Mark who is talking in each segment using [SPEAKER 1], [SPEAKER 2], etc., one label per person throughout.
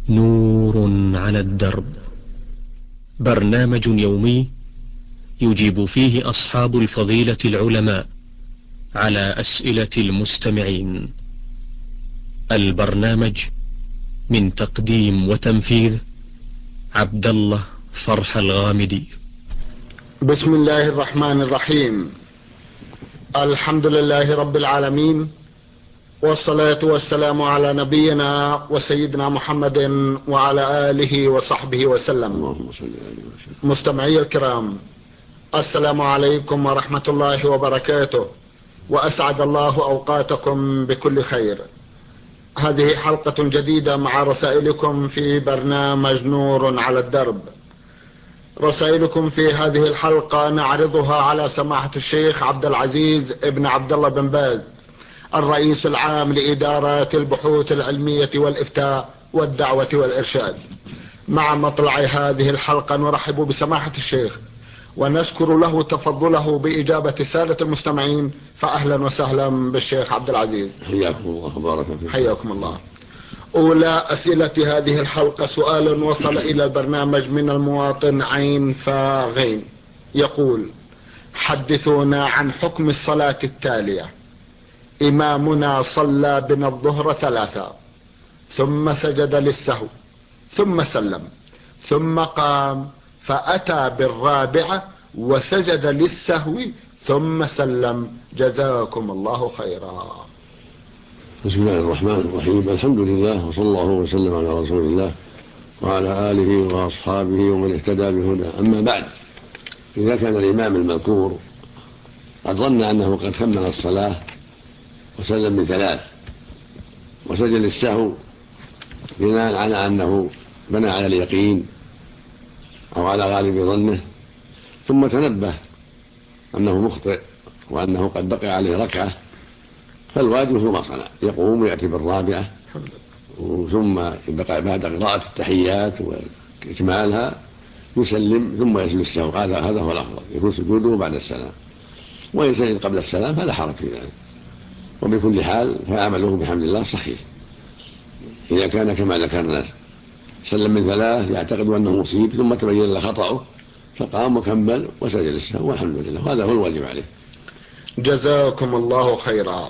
[SPEAKER 1] نور على الدرب، برنامج يومي يجيب فيه أصحاب الفضيلة العلماء على أسئلة المستمعين. البرنامج من تقديم وتنفيذ عبد الله فرح الغامدي.
[SPEAKER 2] بسم الله الرحمن الرحيم. الحمد لله رب العالمين، والصلاة والسلام على نبينا وسيدنا محمد وعلى آله وصحبه وسلم. مستمعي الكرام، السلام عليكم ورحمة الله وبركاته، وأسعد الله أوقاتكم بكل خير. هذه حلقة جديدة مع رسائلكم في برنامج نور على الدرب. رسائلكم في هذه الحلقة نعرضها على سماحة الشيخ عبد العزيز ابن عبد الله بن باز، الرئيس العام لإدارة البحوث العلمية والإفتاء والدعوة والإرشاد. مع مطلع هذه الحلقة نرحب بسماحة الشيخ ونشكر له تفضله بإجابة السادة المستمعين، فأهلا وسهلا بالشيخ عبد العزيز.
[SPEAKER 3] حياكم الله وبارك فيكم.
[SPEAKER 2] حياكم الله. أولى أسئلة هذه الحلقة سؤال وصل إلى البرنامج من المواطن عين فاغين، يقول: حدثونا عن حكم الصلاة التالية: إمامنا صلى بنا الظهر 3، ثم سجد للسهو، ثم سلم، ثم قام فأتى بالرابعة وسجد للسهو ثم سلم، جزاكم الله خيرا.
[SPEAKER 3] بسم الله الرحمن الرحيم. الحمد لله، وصلى الله وسلم على رسول الله وعلى آله وأصحابه ومن اهتدى بهداه. أما بعد، إذا كان الإمام المذكور قد ظن أنه قد كمل الصلاة وسلم ب3 وسجد للسهو بناء على أنه بنى على اليقين أو على غالب ظنه، ثم تنبه أنه مخطئ وأنه قد بقي عليه ركعة، فالواجب ثم صنع يقوم ويأتي بالرابعة، ثم بعد قراءة التحيات وإكمالها يسلم ثم يسجد السهو. هذا هو الأفضل، يكون سجوده بعد السلام، وإن سجد قبل السلام فلا حرج في ذلك. وبكل حال فعمله بحمد الله صحيح إذا كان كما ذكرنا سلم من 3 يعتقد أنه مصيب، ثم تبين له خطأه فقام وكمل وسجد للسهو، والحمد لله، وهذا هو الواجب عليه.
[SPEAKER 2] جزاكم الله خيرا.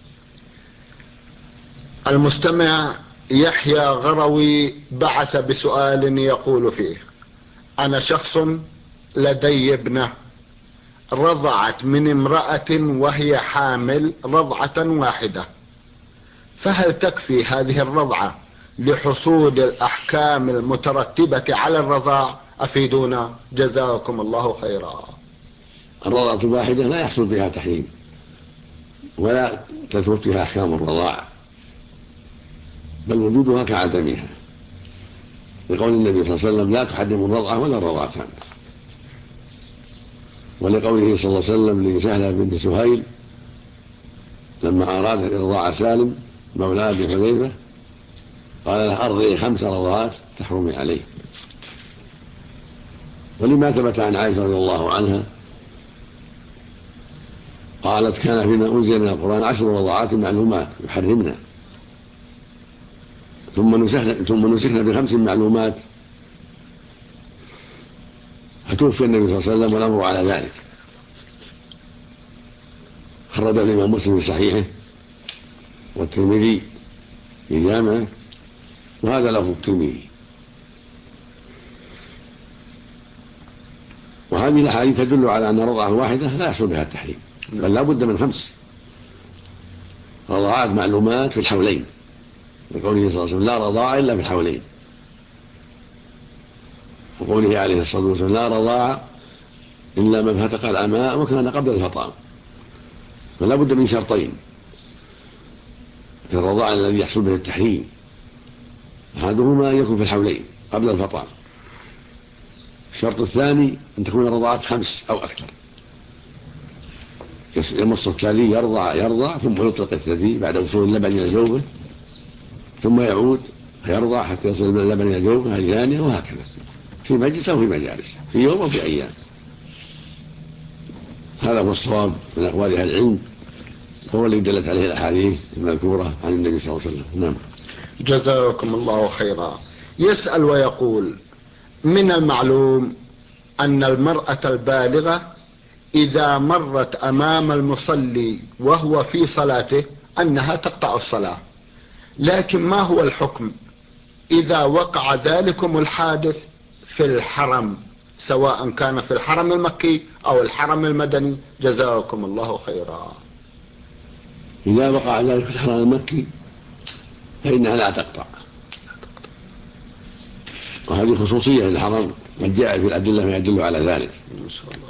[SPEAKER 2] المستمع يحيى غروي بعث بسؤال يقول فيه: أنا شخص لدي ابنة رضعت من امرأة وهي حامل رضعة واحدة، فهل تكفي هذه الرضعة لحصول الأحكام المترتبة على الرضاع؟ أفيدونا جزاكم الله خيرا.
[SPEAKER 3] الرضعة الواحدة لا يحصل بها تحريم ولا تثبت فيها أحكام الرضاع، بل وجودها كعدمها، لقول النبي صلى الله عليه وسلم: لا تحرم الرضعة ولا الرضعتان. ولقوله صلى الله عليه وسلم لسهلة بنت سهيل لما أراد إرضاع سالم مولى أبي حذيفة قال له: أرضعي 5 رضعات تحرمي عليه. ولما ثبت عن عائشة رضي الله عنها قالت: كان فيما أنزل من القرآن 10 رضعات معلومات يحرمنا، ثم نسخنا ب5 معلومات، فتوفي النبي صلى الله عليه وسلم والأمر على ذلك. خرج الإمام مسلم في صحيحه والترمذي في جامعه، وهذا لفظ الترمذي. وهذه الأحاديث تدل على أن الرضعة الواحدة لا يحصل بها التحريم، بل لا بد من 5 رضعات معلومات في الحولين، لقوله صلى الله عليه وسلم: لا رضاعة إلا في الحولين، وقوله عليه الصلاة والسلام: لا رضاعة إلا من فتق الأماء وكان قبل الفطام. فلا بد من شرطين في الرضاعة الذي يحصل به التحريم: أحدهما أن يكون في الحولين قبل الفطام، الشرط الثاني أن تكون الرضاعات 5 أو أكثر. يمص الثدي يرضع ثم يطلق الثدي بعد وصول اللبن إلى جوفه، ثم يعود فيرضع حتى يصل اللبن إلى جوفه ثانية، وهكذا في مجلس أو في مجالس، في يوم أو في أيام. هذا هو الصواب من أقوال أهل العلم، وهو الذي دلت عليه الأحاديث المذكورة عن النبي صلى الله عليه وسلم. نعم.
[SPEAKER 2] جزاكم الله خيرا. يسأل ويقول: من المعلوم أن المرأة البالغة إذا مرت أمام المصلي وهو في صلاته أنها تقطع الصلاة، لكن ما هو الحكم إذا وقع ذلكم الحادث في الحرم، سواء كان في الحرم المكي أو الحرم المدني؟ جزاكم الله خيرا.
[SPEAKER 3] إذا وقع ذلك في الحرم المكي فإنها لا تقطع، وهذه خصوصية للحرم قد جاء في الأدلة ما يدل على ذلك
[SPEAKER 2] إن شاء الله.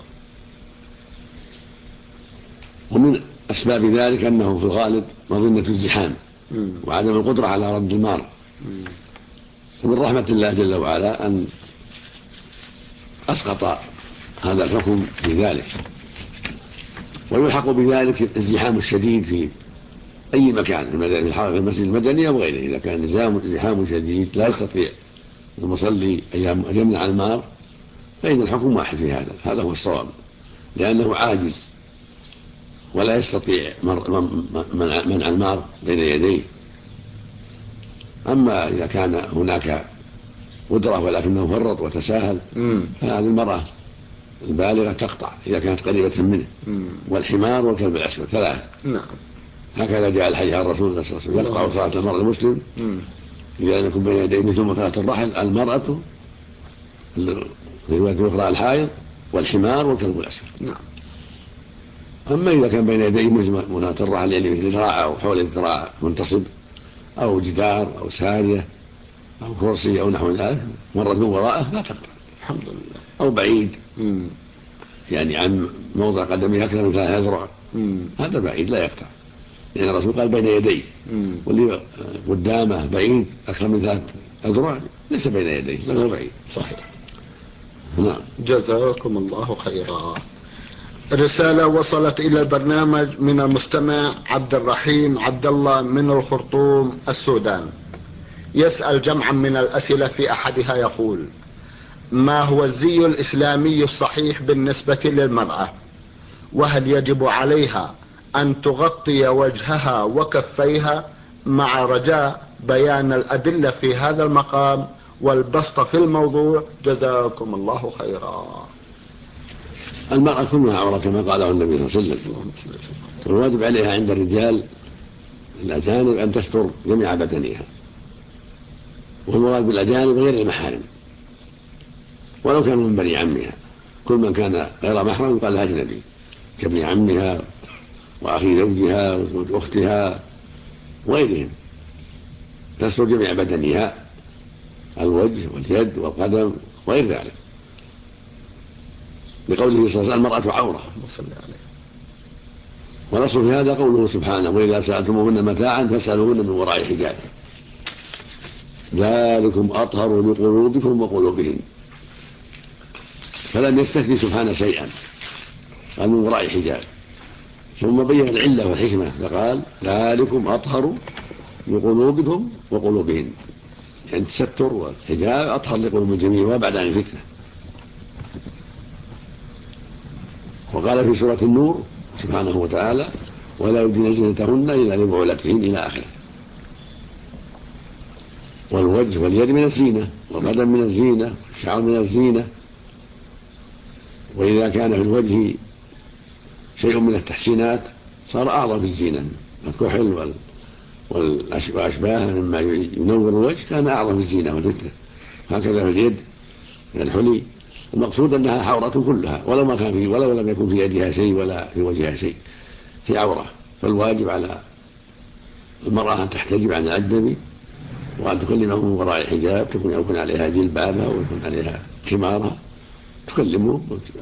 [SPEAKER 3] ومن أسباب ذلك أنه في الغالب مظنة الزحام وعدم القدرة على رد المار، ومن رحمة الله جل وعلا أن أسقط هذا الحكم في ذلك. ويلحق بذلك الزحام الشديد في أي مكان في المسجد المدني أو غيره، إذا كان زحام شديد لا يستطيع المصلي أن يمنع المار فإن الحكم واحد في هذا. هذا هو الصواب، لأنه عاجز ولا يستطيع منع المار بين يديه. أما إذا كان هناك قدرة ولكنه فرط وتساهل فهذه المرأة البالغة تقطع إذا كانت قريبة منه. والحمار والكلب الأسود ثلاثة. هكذا جاء الحديث عن الرسول صلى الله عليه وسلم: يقطع صلاة المرء المسلم إذا لم يكن بين يديه مثل مثلة الرحل المرأة، في رواية أخرى الحائض، والحمار والكلب الأسود. أما إذا كان بين يديه مثل مثلة الرحل يعني مثل ذراع أو حول الذراع منتصب أو جدار أو سارية أو كرسي أو نحو ذلك مرت من وراءه لا تقطع
[SPEAKER 2] الحمد لله.
[SPEAKER 3] أو بعيد يعني عن موضع قدمه أكثر من 3 أذرع هذا بعيد لا يقطع، لأن الرسول قال بين يديه، واللي قدامه بعيد أكثر من 3 أذرع ليس بين يديه بل هو بعيد.
[SPEAKER 2] صحيح.
[SPEAKER 3] نعم.
[SPEAKER 2] جزاكم الله خيرا. رسالة وصلت إلى البرنامج من المستمع عبد الرحيم عبد الله من الخرطوم السودان، يسأل جمعا من الأسئلة، في أحدها يقول: ما هو الزي الإسلامي الصحيح بالنسبة للمرأة؟ وهل يجب عليها أن تغطي وجهها وكفيها، مع رجاء بيان الأدلة في هذا المقام والبسط في الموضوع؟ جزاكم الله خيرا.
[SPEAKER 3] المرأة كلها عورة كما قاله النبي صلى الله عليه وسلم، والواجب عليها عند الرجال الأجانب أن تستر جميع بدنها، والمراد بالأجانب غير المحارم ولو كانوا من بني عمها. كل من كان غير محرم قال أجنبي، كابن عمها وأخي زوجها وأختها وغيرهم، تستر جميع بدنها، الوجه واليد والقدم وغير ذلك، بقوله صلى الله عليه وسلم: المرأة عورة. ونصر في هذا قوله سبحانه: وإذا سألتموهن متاعا فاسألوهن من وراء حجاب ذلكم أطهر لقلوبكم وقلوبهن. فلم يستثني سبحانه شيئا، قال من وراء حجاب، ثم بين العلة والحكمة فقال: ذلكم أطهر لقلوبكم وقلوبهن، يعني التستر والحجاب أطهر لقلوب الجميع وبعد عن الفتنة. وقال في سورة النور سبحانه وتعالى: ولا يبدين زينتهن إلا لبعولتهن إلى آخره. والوجه واليد من الزينة، والقدم من الزينة، والشعر من الزينة. وإذا كان في الوجه شيء من التحسينات صار أعظم في الزينة، الكحل وأشباهه مما ينور الوجه كان أعظم في الزينة والفتنة. هكذا في اليد من الحلي. المقصود أنها حورة كلها، ولو لم يكن في يدها شيء ولا في وجهها شيء، هي عورة. فالواجب على المرأة أن تحتجب عن الأجنبي، وأن تكلمه من وراء حجاب، يكون عليها جلبابها ويكون عليها خمارها، تكلمه: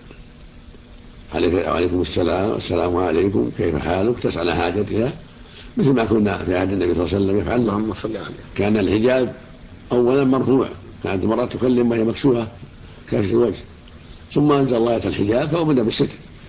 [SPEAKER 3] عليكم السلام، السلام عليكم، كيف حالك، تسأل حاجتها، مثل ما كنا في عهد النبي صلى الله عليه وسلم يفعل.
[SPEAKER 2] اللهم صل عليه.
[SPEAKER 3] كان الحجاب أولا مرفوع، كانت المرأة تكلم وهي مكشوفة كاشف الوجه، ثم أنزل الله آية الحجاب فأمرنا بالستر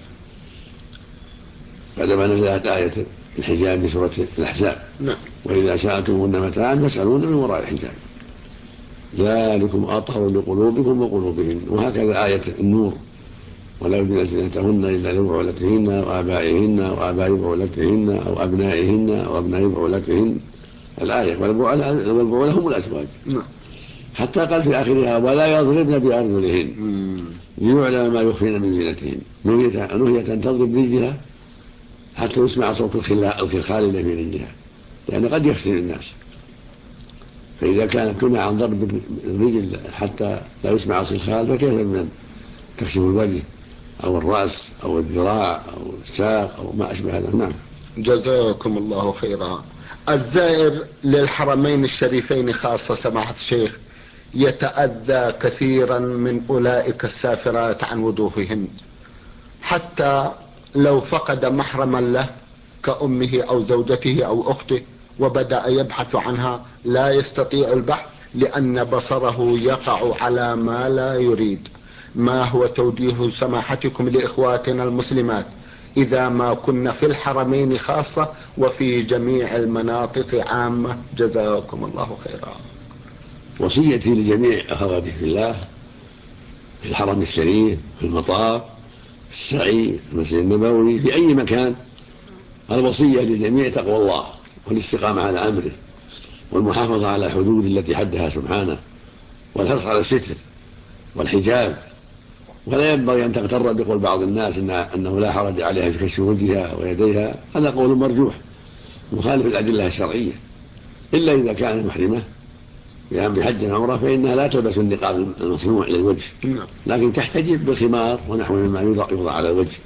[SPEAKER 3] بعدما نزلت آية الحجاب في سورة الأحزاب: وإذا سألتموهن متاعا فاسألوهن من وراء الحجاب ذلكم أطهر لقلوبكم وقلوبهن. وهكذا آية النور: ولا يبدين زينتهن إلا لبعولتهن وآبائهن وآباء بعولتهن أو أبنائهن أو أبناء بعولتهن، الآية. والبعولة هم الأزواج. حتى قال في آخرها ولا يضربن بأرجلهن ليعلم ما يخفين من زينتهن. نهيت أن تضرب رجلها حتى يسمع صوت الخلخال الذي في رجلها، لأن قد يفتن الناس. فإذا كانت تنهى عن ضرب الرجل حتى لا يسمع الخلخال فكيف بمن تكشف الوجه أو الرأس أو الذراع أو الساق أو ما أشبه هذا. نعم.
[SPEAKER 2] جزاكم الله خيرا. الزائر للحرمين الشريفين خاصة سماحة الشيخ يتأذى كثيرا من أولئك السافرات عن وجوههن، حتى لو فقد محرما له كأمه أو زوجته أو أخته وبدأ يبحث عنها لا يستطيع البحث لأن بصره يقع على ما لا يريد. ما هو توجيه سماحتكم لإخواتنا المسلمات إذا ما كنا في الحرمين خاصة وفي جميع المناطق عامة؟ جزاكم الله خيرا.
[SPEAKER 3] وصيتي لجميع أخواتي في الله في الحرم الشريف، في المطاف، في السعي، في المسجد النبوي، في أي مكان، الوصية للجميع تقوى الله والاستقامة على أمره والمحافظة على الحدود التي حدها سبحانه والحرص على الستر والحجاب. ولا ينبغي أن تغتر بقول بعض الناس أنه لا حرج عليها في كشف وجهها ويديها، هذا قول مرجوح مخالف الأدلة الشرعية، إلا إذا كانت محرمة بأمر حج وعمرة فإنها لا تلبس النقاب المصنوع للوجه، لكن تحتجب بالخمار ونحو مما يوضع على الوجه.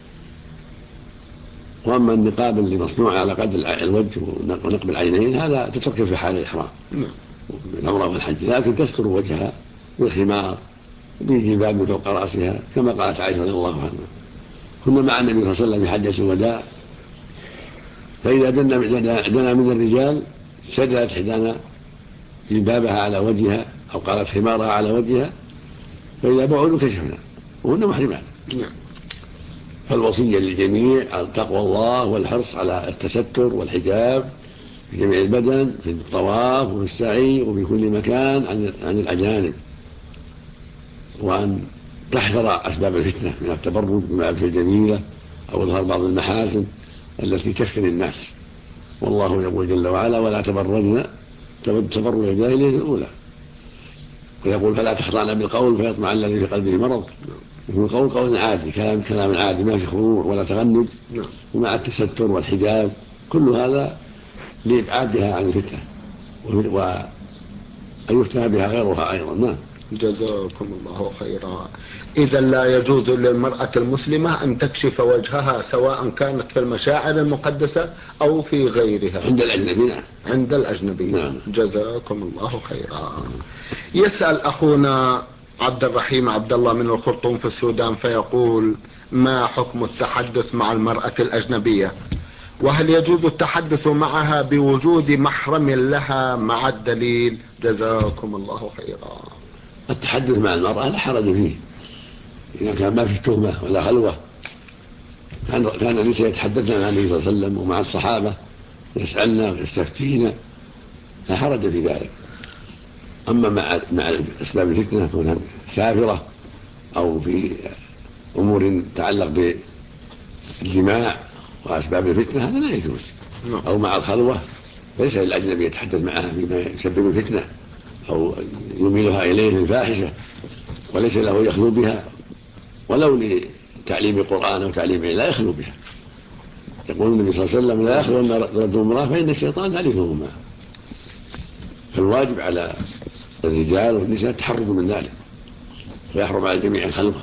[SPEAKER 3] وأما النقاب اللي مصنوع على قدر الوجه ونقب العينين هذا تترك في حال الإحرام بالعمرة والحج، لكن تستر وجهها بالخمار بجلباب من فوق رأسها كما قالت عائشة رضي الله عنها. كنا مع النبي صلى الله عليه وسلم في حجة الوداع، فإذا دنا من الرجال شدت إحدانا جلبابها على وجهها أو قالت خمارها على وجهها، فإذا بعدوا كشفنا وهن محرمات. فالوصية للجميع تقوى الله والحرص على التستر والحجاب في جميع البدن، في الطواف وفي السعي وفي كل مكان عن الأجانب، وأن تحذر أسباب الفتنة من التبرج بالملابس الجميلة أو إظهار بعض المحاسن التي تفتن الناس. والله يقول جل وعلا ولا تبرجن تبرج الجاهلية الأولى، ويقول فلا تخضعن بالقول فيطمع الذي في قلبه مرض. يكون القول قول عادي، كلام عادي ما في خضوع ولا تغنج، ومع التستر والحجاب، كل هذا لإبعادها عن الفتنة وأن يفتنى بها غيرها أيضا. نعم.
[SPEAKER 2] جزاكم الله خيرا. إذا لا يجوز للمرأة المسلمة أن تكشف وجهها سواء كانت في المشاعر المقدسة أو في غيرها
[SPEAKER 3] عند الأجنبي. نعم.
[SPEAKER 2] عند الأجنبي.
[SPEAKER 3] نعم.
[SPEAKER 2] جزاكم الله خيرا. يسأل أخونا عبد الرحيم عبد الله من الخرطوم في السودان فيقول ما حكم التحدث مع المرأة الأجنبية، وهل يجوز التحدث معها بوجود محرم لها مع الدليل؟ جزاكم الله خيرا.
[SPEAKER 3] التحدث مع المرأة لا حرج فيه إذا كان ما فيه تهمة ولا خلوة. كان النساء يتحدثن مع النبي صلى الله عليه وسلم ومع الصحابة يسألنا ويستفتينا، لا حرج في ذلك. أما مع أسباب الفتنة كونها سافرة أو في أمور تتعلق بالجماع وأسباب الفتنة هذا لا يجوز، أو مع الخلوة ليس للأجنبي يتحدث معها فيما يسبب الفتنة أو يميلها إليه الفاحشة، وليس له يخلو بها ولو لتعليم القرآن أو تعليم لا يخلو بها. يقول النبي صلى الله عليه وسلم لا يخلون رجل امرأة فإن الشيطان ثالثهما. فالواجب على الرجال والنساء التحرز من ذلك، فيحرم على الجميع الخلوة.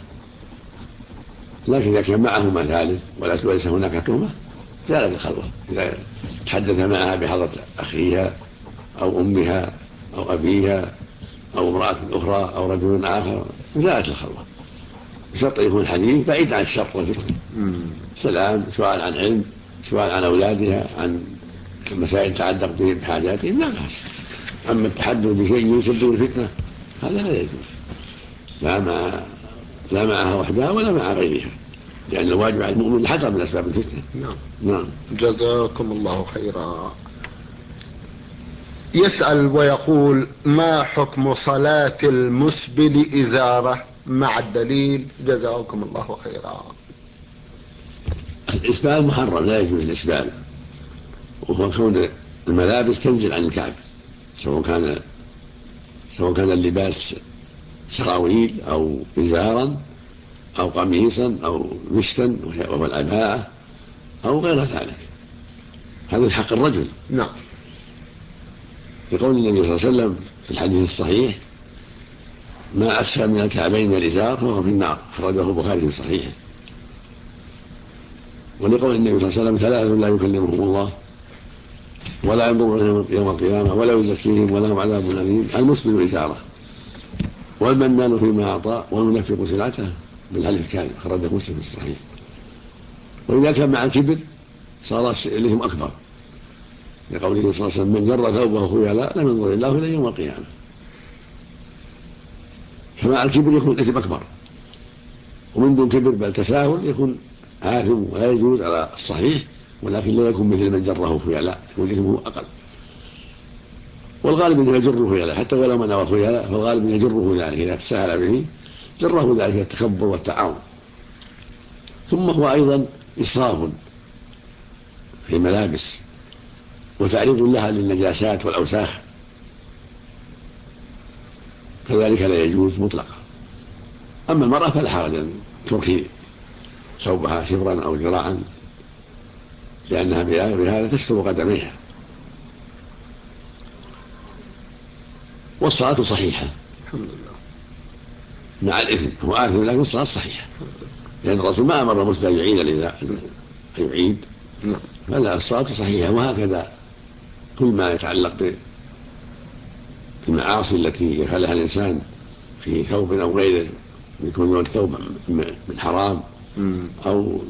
[SPEAKER 3] لكن إذا كان معهما ثالث وليس هناك تهمة زالت الخلوة. إذا تحدث معها بحضرة أخيها أو أمها أو أبيها أو امرأة أخرى أو رجل آخر زالت الخلوة، بشرط يكون الحديث بعيد عن الشر والفتنة. سلام، سؤال عن علم، سؤال عن أولادها، عن مسائل تعلق بحاجاتهم، لا بأس. أما التحدث بشيء يسبب الفتنة هذا لا يجوز، لا معها وحدها ولا مع غيرها، لأن الواجب على المؤمن الحذر من أسباب الفتنة. نعم.
[SPEAKER 2] جزاكم الله خيرا. يسأل ويقول ما حكم صلاة المسبل إزارة مع الدليل؟ جزاكم الله خيرا.
[SPEAKER 3] الإسبال محرم، لا يجوز الإسبال، وهو كون الملابس تنزل عن الكعب، سواء سواء كان اللباس سراويل أو إزارا أو قميصا أو مشتا وهو العباءة أو غير ذلك. هذا من حق الرجل.
[SPEAKER 2] نعم.
[SPEAKER 3] يقول النبي صلى الله عليه وسلم في الحديث الصحيح: ما أسفل من الكعبين والإزار فهو في النار، أخرجه البخاري في صحيحه. ولقول النبي صلى الله عليه وسلم: ثلاثة لا يكلمهم الله ولا ينظر يوم القيامة ولا يزكيهم ولهم عذاب أليم: المسبل إزاره والمنان فيما أعطى والمنفق سلعته بالحلف الكاذب، أخرجه مسلم في الصحيح. وإذا كان مع الكبر صار الإثم أكبر، لقوله صلى الله عليه وسلم: من جر ثوبه خيلاء لم ينظر الله إليه يوم القيامة. فمع الكبر يكون الإثم أكبر، ومن دون كبر بل تساهل يكون آثم ولا يجوز على الصحيح، ولكن لا يكون مثل من جره خيلاء، يكون إثمه أقل. والغالب أنه يجره خيلاء، حتى ولو منع خيلاء فالغالب أنه يجره ذلك، إذا تساهل به جره ذلك التكبر والتعاون. ثم هو أيضا إسراف في الملابس وتعريض لها للنجاسات والأوساخ، كذلك لا يجوز مطلقا. أما المرأة فلا حرج أن ترخي ثوبها شبرا أو ذراعا، لأنها بهذا تستر قدميها. والصلاة صحيحة
[SPEAKER 2] الحمد لله
[SPEAKER 3] مع الإثم، هو آثم لكن الصلاة صحيحة، لأن الرسول ما أمر المسلم أن يعيد يعيد، فلا، الصلاة صحيحة. وهكذا كل ما يتعلق بالمعاصي التي يفعلها الإنسان في ثوب أو غيره، يكون الثوب من حرام أو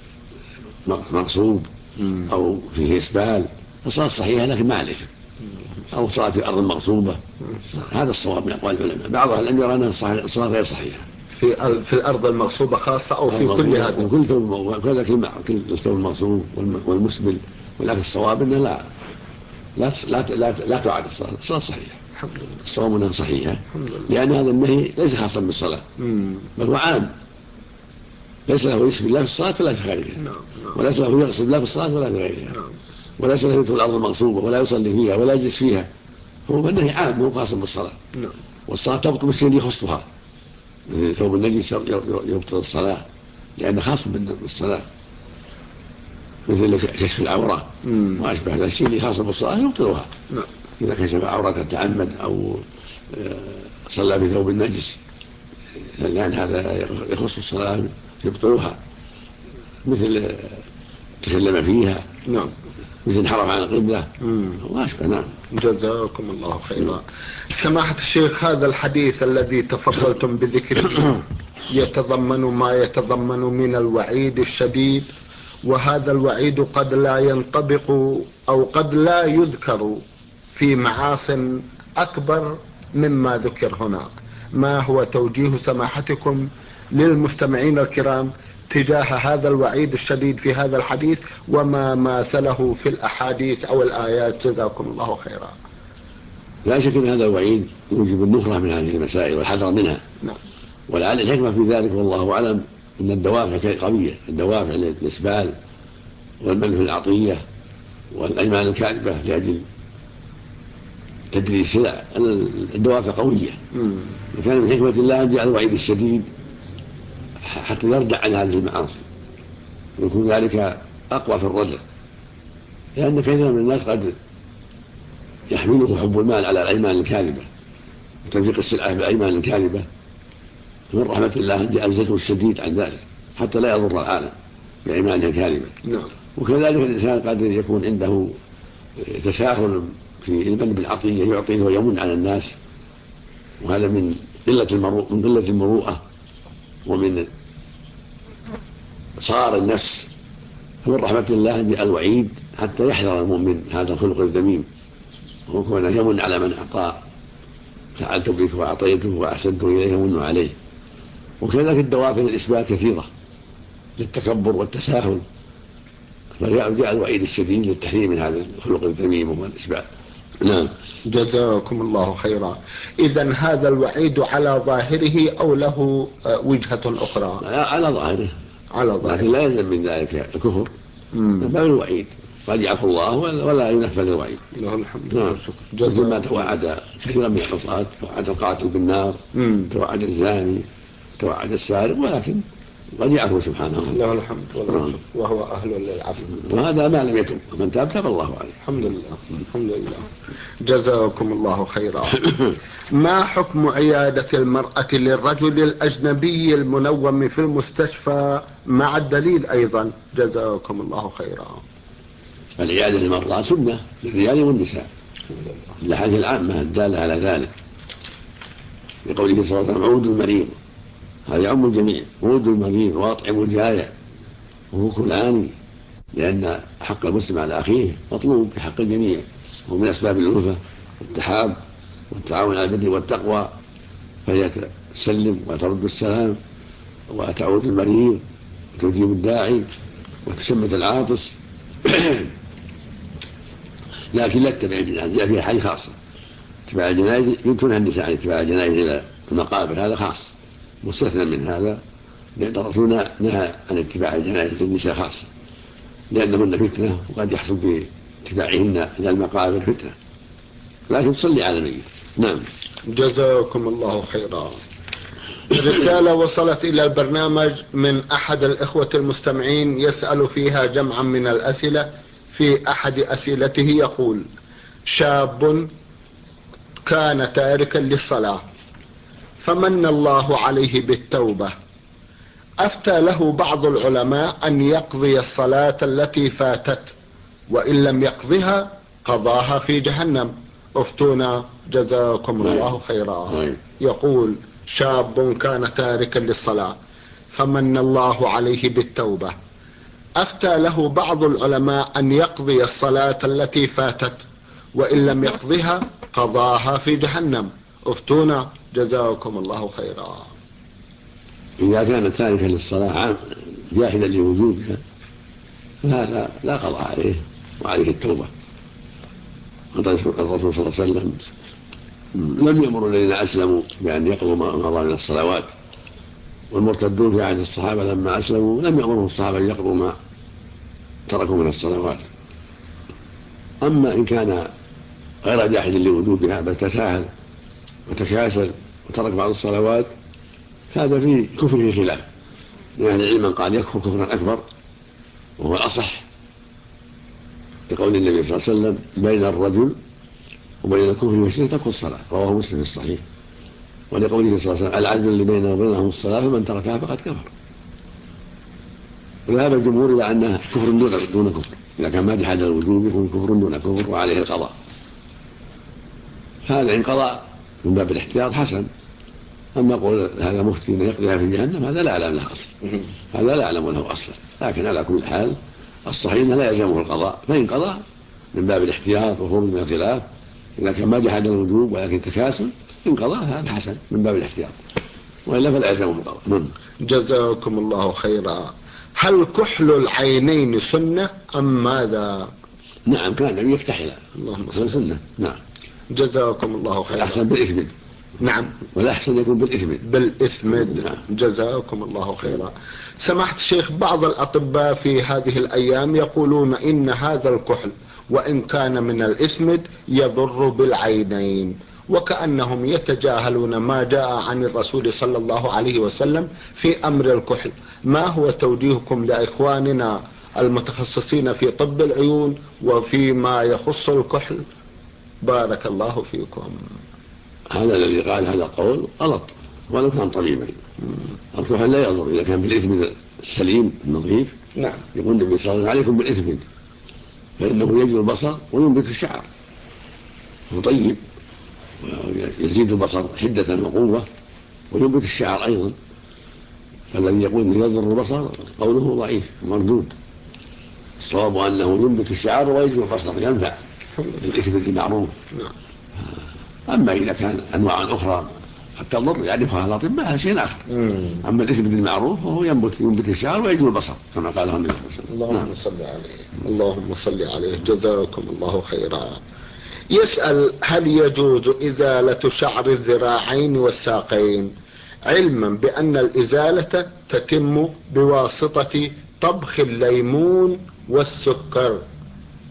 [SPEAKER 3] مغصوب أو فيه إسبال، فالصلاة صحيحة لكن مع الإثم، أو صلاة في الأرض المغصوبة. هذا الصواب من أقوال العلماء. بعض العلماء يرى أن الصلاة غير صحيحة
[SPEAKER 2] في الأرض المغصوبة خاصة أو في كل هذا،
[SPEAKER 3] كل ثوب، كل الثوب المغصوب والمسبل. ولكن الصواب أنه لا تعاد الصلاة صحيحة.
[SPEAKER 2] الحمد لله.
[SPEAKER 3] الصواب أنها صحيحة، لأن هذا النهي ليس خاصا بالصلاة، بل هو عام، ليس له يسبل لا في الصلاة ولا في غيرها، وليس له يغسل لا في الصلاة ولا في غيرها، وليس له يدخل الأرض المغصوبة ولا يصلي فيها ولا يجلس فيها. هو النهي عام، مو خاص بالصلاة. والصلاة تبطل بالشيء اللي يخصها، مثل ثوب النجس يبطل الصلاة لأنه خاص بالصلاة، مثل كشف العورة وأشبه هذا الشيء اللي خاص بالصلاة يبطلها. إذا كشف عورة تعمد أو صلى بثوب النجس، لأن هذا يخص الصلاة يبطلها، مثل تكلم فيها، مثل انحرف عن القبلة وأشبه. نعم.
[SPEAKER 2] جزاكم الله خيرا. سماحة الشيخ، هذا الحديث الذي تفضلتم بذكره يتضمن ما يتضمن من الوعيد الشديد، وهذا الوعيد قد لا ينطبق أو قد لا يذكر في معاصٍ أكبر مما ذكر هنا. ما هو توجيه سماحتكم للمستمعين الكرام تجاه هذا الوعيد الشديد في هذا الحديث وما ماثله في الأحاديث أو الآيات؟ جزاكم الله خيرا.
[SPEAKER 3] لا شك أن هذا الوعيد يوجب النفرة من هذه المسائل والحذر منها. ولعل الحكمة في ذلك والله أعلم أن الدوافع قوية، الدوافع للإسبال والمنع في العطية والأيمان الكاذبة لأجل تدريس السلع، الدوافع قوية. وكان من حكمة الله أن جعل الوعيد الشديد حتى يردع عن هذه المعاصي، ويكون ذلك أقوى في الرجع، لأن كثيرا من الناس قد يحمله حب المال على الأيمان الكاذبة وتنفيق السلعة بالأيمان الكاذبة، من رحمة الله أن جعل الزجر الشديد عن ذلك حتى لا يضر العالم بأيمانه الكاذبة. وكذلك الإنسان قد يكون عنده تساهل في المن بالعطية، يعطيه ويمن على الناس، وهذا من قلة المروءة ومن صغار النفس. فمن رحمة الله أن جعل الوعيد حتى يحذر المؤمن هذا الخلق الذميم، وكونه يمن على من أعطى، فعلت بك وأعطيته وأحسنت إليه يمن عليه. وكذلك الدوافع الإسبال كثيرة للتكبر والتساهل، فجاء الوعيد الشديد للتحذير من هذا الخلق الذميم وهو الإسبال. نعم.
[SPEAKER 2] جزاكم الله خيرا. إذن هذا الوعيد على ظاهره أو له وجهة أخرى؟
[SPEAKER 3] على ظاهره، لكن لا يلزم من ذلك الكفر، بل الوعيد. قد يعفو الله ولا ينفذ الوعيد.
[SPEAKER 2] له الحمد والشكر.
[SPEAKER 3] جزاء ما توعد كثيرا من القصات، توعد القاتل بالنار، توعد الزاني، توعد السارق، ولكن قد يعفو سبحانه.
[SPEAKER 2] له الحمد والشكر وهو أهل للعفو،
[SPEAKER 3] وهذا ما لم يتب، ومن تاب تاب الله عليه.
[SPEAKER 2] الحمد لله الحمد لله. جزاكم الله خيرا. ما حكم عيادة المرأة للرجل الأجنبي المنوم في المستشفى مع الدليل أيضا؟ جزاكم الله خيرا.
[SPEAKER 3] العيادة للمرأة سنة للرجال والنساء، الأحاديث العامة الدالة على ذلك، لقوله صلى الله عليه وسلم: عودوا المريض، هذا يعم الجميع، عودوا المريض وأطعموا الجائع وفكوا العاني، لأن حق المسلم على أخيه مطلوب بحق الجميع، ومن أسباب الألفة والتحاب والتعاون على البر والتقوى، فهي تسلم وترد السلام وتعود المريض وتجيب الداعي وتشمت العاطس. لكن لا تتبع الجنائز، جاء فيها حديث خاصة اتباع الجنائز، يمكنها النساء عن اتباع الجنائز إلى المقابر، هذا خاص مستثنى من هذا، لأن الرسول نهى عن اتباع الجنائز للنساء خاصة، لأنهن فتنة وقد يحصل باتباعهن إلى المقابر فتنة، لكن تصلي على الميت. نعم.
[SPEAKER 2] جزاكم الله خيرا. رسالة وصلت إلى البرنامج من أحد الإخوة المستمعين يسأل فيها جمعا من الأسئلة. في أحد أسئلته يقول: شاب كان تاركا للصلاة فمن الله عليه بالتوبة، أفتى له بعض العلماء أن يقضي الصلاة التي فاتت، وإن لم يقضها قضاها في جهنم، افتونا جزاكم الله خيرا. يقول: شاب كان تاركا للصلاة فمن الله عليه بالتوبة، أفتى له بعض العلماء أن يقضي الصلاة التي فاتت، وإن لم يقضها قضاها في جهنم، افتونا جزاكم الله خيرا.
[SPEAKER 3] إذا كان تاركا للصلاة جاهلا لوجوبها فهذا لا قضاء عليه وعليه التوبة. الرسول صلى الله عليه وسلم لم يأمر الذين أسلموا بأن يقضوا ما مضى من الصلوات، والمرتدون في عهد الصحابة لما أسلموا لم يأمرهم الصحابة أن يقضوا ما تركوا من الصلوات. أما إن كان غير جاحد لوجوبها بل تساهل وتكاسل وترك بعض الصلوات، هذا في كفره خلاف، لأن العلم قال يكفر كفرا أكبر وهو الأصح، لقول النبي صلى الله عليه وسلم: بين الرجل وبين الكفر والشرك ترك الصلاة، رواه مسلم في الصحيح. ولقوله صلى الله عليه وسلم: العدل اللي بينه وبينهم الصلاة فمن تركها فقد كفر. وذهب الجمهور إلى أنها كفر دون كفر، إذا كان ما جحد الوجوب يكون كفر دون كفر وعليه القضاء. هذا إن قضاء من باب الاحتياط حسن. أما قول هذا مفتي يقضيها في جهنم هذا لا أعلم له أصل، هذا لا أعلم له أصلا. لكن على كل حال الصحيح أنه لا يلزمه القضاء، فإن قضى من باب الاحتياط وخروج من الخلاف، إذا كان ما جحد الوجوب ولكن تكاسل، إن قضى هذا حسن من باب الاحتياط، وإلا فلا يلزمه القضاء.
[SPEAKER 2] جزاكم الله خيرا. هل كحل العينين سنة أم ماذا؟
[SPEAKER 3] نعم، كان النبي يكتحل، اللهم صل سنة. نعم.
[SPEAKER 2] جزاكم الله خيرا.
[SPEAKER 3] الأحسن بالإثم.
[SPEAKER 2] نعم،
[SPEAKER 3] والأحسن يكون بالإثم.
[SPEAKER 2] نعم. جزاكم الله خيرا. سمحت الشيخ، بعض الأطباء في هذه الأيام يقولون إن هذا الكحل وإن كان من الإثمد يضر بالعينين، وكأنهم يتجاهلون ما جاء عن الرسول صلى الله عليه وسلم في أمر الكحل. ما هو توجيهكم لإخواننا المتخصصين في طب العيون وفيما يخص الكحل؟ بارك الله فيكم.
[SPEAKER 3] هذا الذي قال هذا القول غلط ولو كان طبيبا. الكحل لا يضر إذا كان بالإثم السليم النظيف.
[SPEAKER 2] نعم.
[SPEAKER 3] يقول النبي صلى الله عليه وسلم: عليكم بالإثم فإنه يجل البصر وينبت الشعر، وطيب ويزيد البصر حدة وقوة وينبت الشعر أيضا. فالذي يقول أنه يضر البصر قوله ضعيف مردود. الصواب أنه ينبت الشعر ويجل البصر، ينفع الإثم المعروف. أما إذا كان أنواع أخرى قد تضر يعرفها الأطباء هذا شيء آخر. أما الإثم بالمعروف فهو ينبت الشعر ويجل البصر كما قاله النبي صلى الله عليه وسلم.
[SPEAKER 2] اللهم صل عليه. اللهم صل عليه. جزاكم الله خيرا. يسأل: هل يجوز إزالة شعر الذراعين والساقين، علما بأن الإزالة تتم بواسطة طبخ الليمون والسكر؟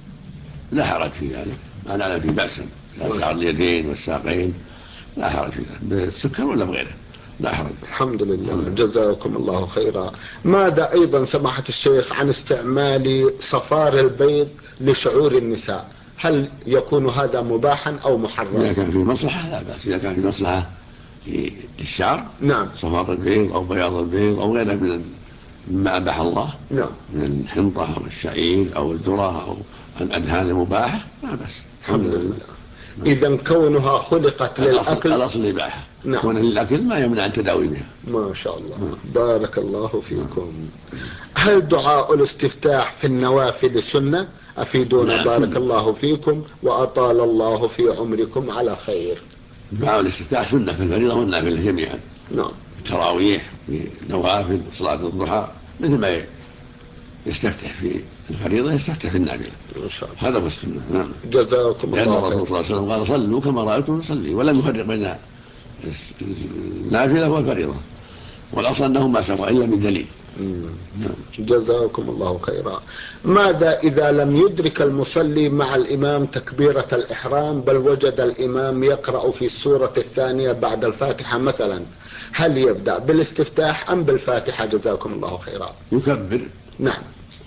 [SPEAKER 3] لا حرج في ذلك، ما نعلم فيه بأسا، شعر اليدين والساقين لا حرج في ذلك، بالسكر ولا بغيره لا حرج.
[SPEAKER 2] الحمد لله. جزاكم الله خيرا. ماذا أيضا سماحة الشيخ عن استعمال صفار البيض لشعور النساء؟ هل يكون هذا مباحا أو محرما؟
[SPEAKER 3] إذا كان في مصلحة لا بأس، إذا كان في مصلحة للشعر
[SPEAKER 2] نعم،
[SPEAKER 3] صفار البيض أو بياض البيض أو غيره مما أباح الله،
[SPEAKER 2] نعم،
[SPEAKER 3] من الحنطة أو الشعير أو الذرة أو الأدهان المباحة لا بأس.
[SPEAKER 2] الحمد لله. إذا كونها خلقت للأكل
[SPEAKER 3] الأصل إباحة،
[SPEAKER 2] نعم،
[SPEAKER 3] كون للأكل ما يمنع التداوي بها.
[SPEAKER 2] ما شاء الله. بارك الله فيكم. هل دعاء الاستفتاح في النوافل سنة؟ أفيدونا.
[SPEAKER 3] نعم.
[SPEAKER 2] بارك الله فيكم وأطال الله في عمركم على خير.
[SPEAKER 3] دعاء الاستفتاح سنة في الفريضة والنافلة جميعا.
[SPEAKER 2] نعم.
[SPEAKER 3] التراويح في النوافل وصلاة الضحى مثل ما يستفتح في الفريضة يستفتح في النافلة
[SPEAKER 2] ما شاء الله.
[SPEAKER 3] هذا هو السنة. نعم.
[SPEAKER 2] جزاكم
[SPEAKER 3] لأن
[SPEAKER 2] الله
[SPEAKER 3] الرسول صلى الله عليه وسلم قال صلوا كما رأيتم نصلي، ولم يفرق بين النافلة والفريضة، والأصل أنهما سواء إلا بدليل.
[SPEAKER 2] جزاكم الله خيرا. ماذا إذا لم يدرك المصلي مع الإمام تكبيرة الإحرام بل وجد الإمام يقرأ في السورة الثانية بعد الفاتحة مثلا، هل يبدأ بالاستفتاح أم بالفاتحة؟ جزاكم الله خيرا.
[SPEAKER 3] يكبر
[SPEAKER 2] نعم،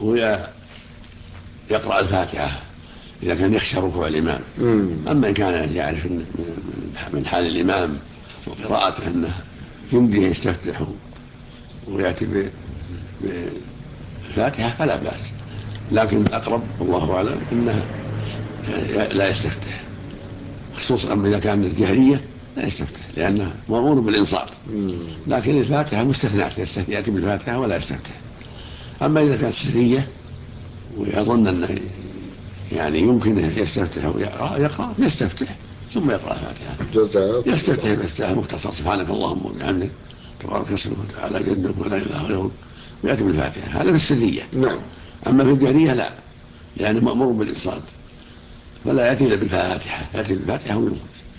[SPEAKER 3] ويقرأ الفاتحة إذا كان يخشى ركوع الإمام. أما إن كان يعرف من حال الإمام وقراءته أنه يمديه يستفتح ويأتي بالفاتحة فلا بأس، لكن الأقرب والله أعلم أنه لا يستفتح، خصوصا إذا كانت جهرية لا يستفتح لأنه مأمور بالإنصات، لكن الفاتحة مستثناة يأتي بالفاتحة ولا يستفتح. أما إذا كانت سرية ويظن أنه يعني يمكن يستفتح ويقرأ يستفتح ثم يقرأ الفاتحة. يستفتح باستفتاح مختصر سبحانك اللهم وبحمدك تبارك اسمك وتعالى جدك ولا إله غيرك ويأتي بالفاتحة، هذا في السرية.
[SPEAKER 2] نعم.
[SPEAKER 3] أما في الجهرية لا، لأنه مأمور بالإنصات فلا يأتي إلا بالفاتحة، يأتي بالفاتحة وينصت.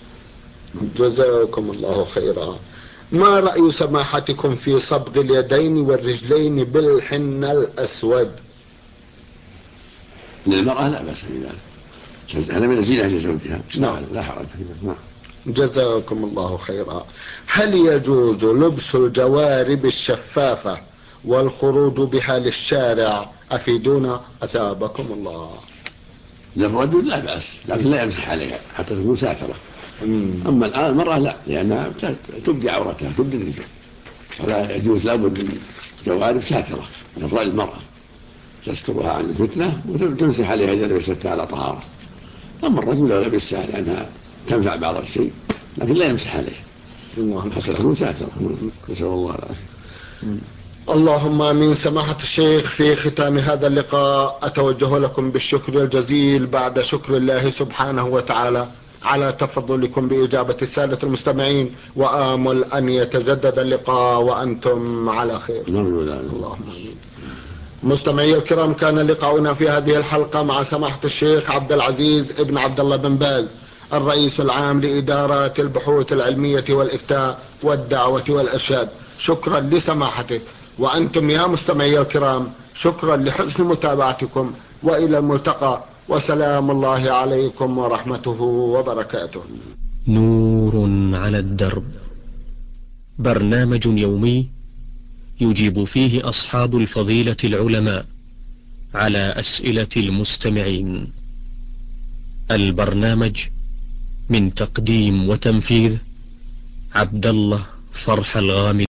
[SPEAKER 2] جزاكم الله خيرا. ما رأي سماحتكم في صبغ اليدين والرجلين بالحنة الأسود؟
[SPEAKER 3] للمرأة لا بأس بذلك، هذا من الزينة لزوجها.
[SPEAKER 2] نعم.
[SPEAKER 3] لا حرج فيه. نعم.
[SPEAKER 2] جزاكم الله خيرا. هل يجوز لبس الجوارب الشفافة والخروج بها للشارع؟ أفيدونا أثابكم الله.
[SPEAKER 3] للرجل لا بأس، لكن لا يمسح عليها حتى تكون ساترة. أما الآن المرأة لا، لأنها تبدي عورتها تبدي الرجل، فلا يجوز لابد الجوارب ساترة للمرأة تسترها عن الفتنة وتمسح عليها إذا لبستها على طهارة. أما الرجل لا لبسها لأنها تنفع بعض الشيء لكن لا يمسح عليه حتى تكون ساترة. نسأل الله العافية.
[SPEAKER 2] اللهم آمين. سماحة الشيخ، في ختام هذا اللقاء أتوجه لكم بالشكر الجزيل بعد شكر الله سبحانه وتعالى على تفضلكم بإجابة السادة المستمعين، وآمل أن يتجدد اللقاء وأنتم على خير. اللهم آمين. مستمعي الكرام، كان لقاؤنا في هذه الحلقة مع سماحة الشيخ عبد العزيز ابن عبد الله بن باز، الرئيس العام لإدارة البحوث العلمية والإفتاء والدعوة والإرشاد. شكرا لسماحته، وأنتم يا مستمعي الكرام شكرا لحسن متابعتكم، وإلى الملتقى، وسلام الله عليكم ورحمته وبركاته.
[SPEAKER 1] نور على الدرب، برنامج يومي يجيب فيه أصحاب الفضيلة العلماء على أسئلة المستمعين. البرنامج من تقديم وتنفيذ عبد الله فرح الغامدي.